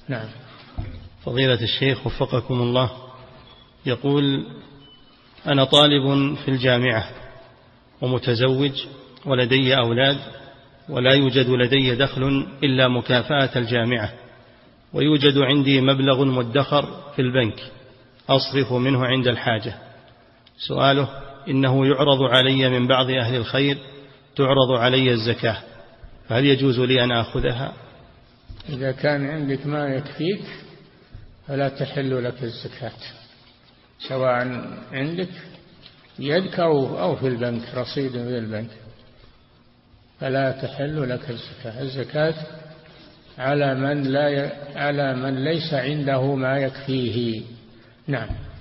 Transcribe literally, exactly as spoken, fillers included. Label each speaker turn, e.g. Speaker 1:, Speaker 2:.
Speaker 1: نعم.
Speaker 2: فضيلة الشيخ وفقكم الله، يقول: أنا طالب في الجامعة ومتزوج ولدي أولاد، ولا يوجد لدي دخل إلا مكافأة الجامعة، ويوجد عندي مبلغ مدخر في البنك أصرف منه عند الحاجة. سؤاله: إنه يعرض علي من بعض أهل الخير تعرض علي الزكاة، فهل يجوز لي أن أخذها؟
Speaker 1: إذا كان عندك ما يكفيك فلا تحل لك الزكاة، سواء عندك يدك أو في البنك رصيد في البنك، فلا تحل لك الزكاة. الزكاة على من لا ي... على من ليس عنده ما يكفيه. نعم.